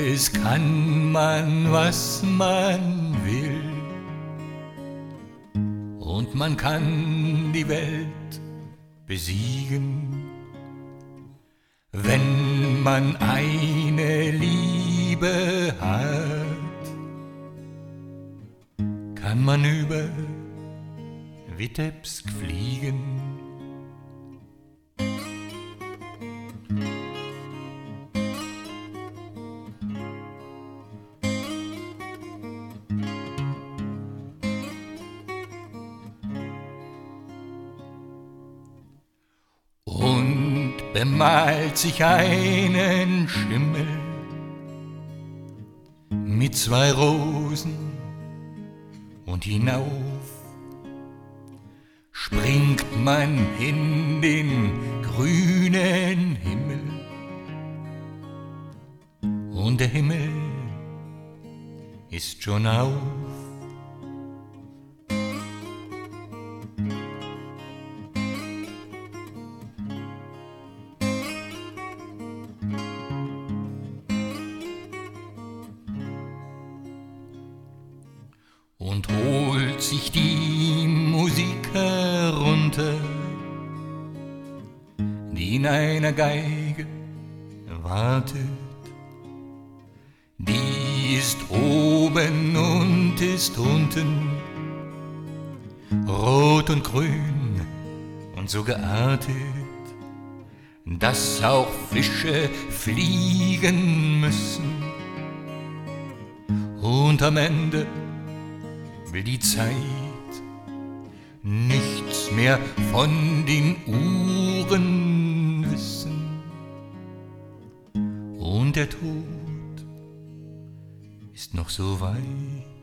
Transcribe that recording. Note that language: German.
Es kann man, was man will, und man kann die Welt besiegen, wenn man eine Liebe hat, kann man über Witebsk fliegen. Und bemalt sich einen Schimmel mit 2 Rosen und hinauf springt man in den grünen Himmel, und der Himmel ist schon auf. Und holt sich die Musik herunter, die in einer Geige wartet. Die ist oben und ist unten, rot und grün und so geartet, dass auch Fische fliegen müssen. Und am Ende will die Zeit nichts mehr von den Uhren wissen, und der Tod ist noch so weit.